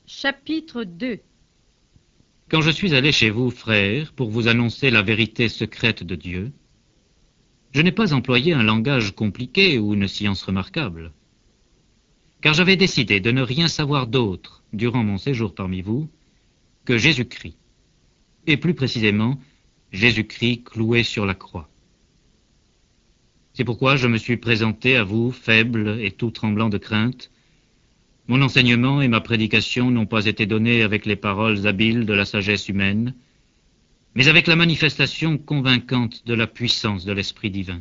Chapitre 2. Quand je suis allé chez vous, frères, pour vous annoncer la vérité secrète de Dieu, je n'ai pas employé un langage compliqué ou une science remarquable, car j'avais décidé de ne rien savoir d'autre, durant mon séjour parmi vous, que Jésus-Christ, et plus précisément, Jésus-Christ cloué sur la croix. C'est pourquoi je me suis présenté à vous, faible et tout tremblant de crainte. Mon enseignement et ma prédication n'ont pas été donnés avec les paroles habiles de la sagesse humaine, mais avec la manifestation convaincante de la puissance de l'Esprit divin.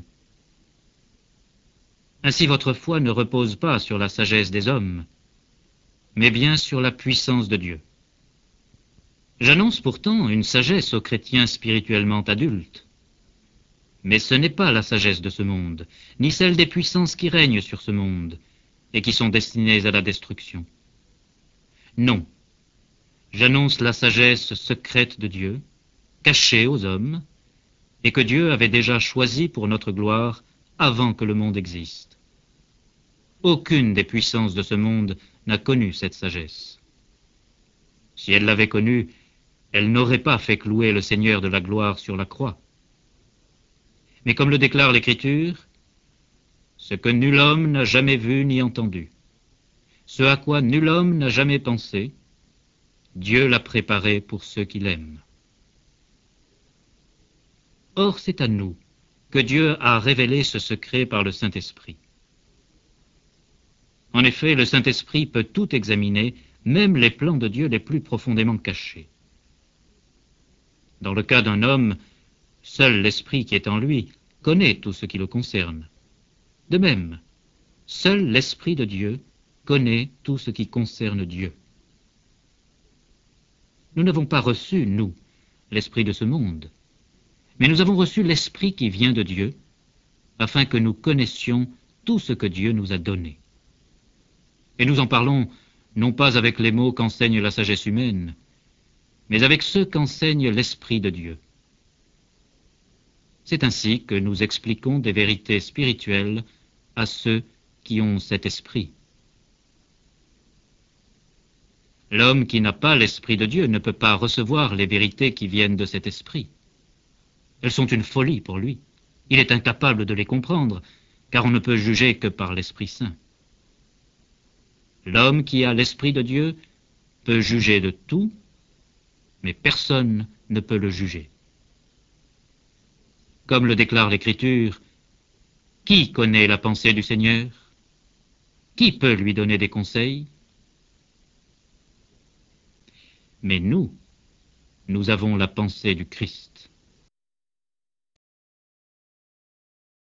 Ainsi votre foi ne repose pas sur la sagesse des hommes, mais bien sur la puissance de Dieu. J'annonce pourtant une sagesse aux chrétiens spirituellement adultes, mais ce n'est pas la sagesse de ce monde, ni celle des puissances qui règnent sur ce monde, et qui sont destinées à la destruction. Non, j'annonce la sagesse secrète de Dieu, cachée aux hommes, et que Dieu avait déjà choisie pour notre gloire avant que le monde existe. Aucune des puissances de ce monde n'a connu cette sagesse. Si elle l'avait connue, elle n'aurait pas fait clouer le Seigneur de la gloire sur la croix. Mais comme le déclare l'Écriture, ce que nul homme n'a jamais vu ni entendu, ce à quoi nul homme n'a jamais pensé, Dieu l'a préparé pour ceux qui l'aiment. Or, c'est à nous que Dieu a révélé ce secret par le Saint-Esprit. En effet, le Saint-Esprit peut tout examiner, même les plans de Dieu les plus profondément cachés. Dans le cas d'un homme, seul l'Esprit qui est en lui connaît tout ce qui le concerne. De même, seul l'Esprit de Dieu connaît tout ce qui concerne Dieu. Nous n'avons pas reçu, nous, l'esprit de ce monde, mais nous avons reçu l'Esprit qui vient de Dieu, afin que nous connaissions tout ce que Dieu nous a donné. Et nous en parlons non pas avec les mots qu'enseigne la sagesse humaine, mais avec ceux qu'enseigne l'Esprit de Dieu. C'est ainsi que nous expliquons des vérités spirituelles à ceux qui ont cet esprit. L'homme qui n'a pas l'Esprit de Dieu ne peut pas recevoir les vérités qui viennent de cet esprit. Elles sont une folie pour lui. Il est incapable de les comprendre, car on ne peut juger que par l'Esprit Saint. L'homme qui a l'Esprit de Dieu peut juger de tout, mais personne ne peut le juger. Comme le déclare l'Écriture, qui connaît la pensée du Seigneur? Qui peut lui donner des conseils? Mais nous avons la pensée du Christ.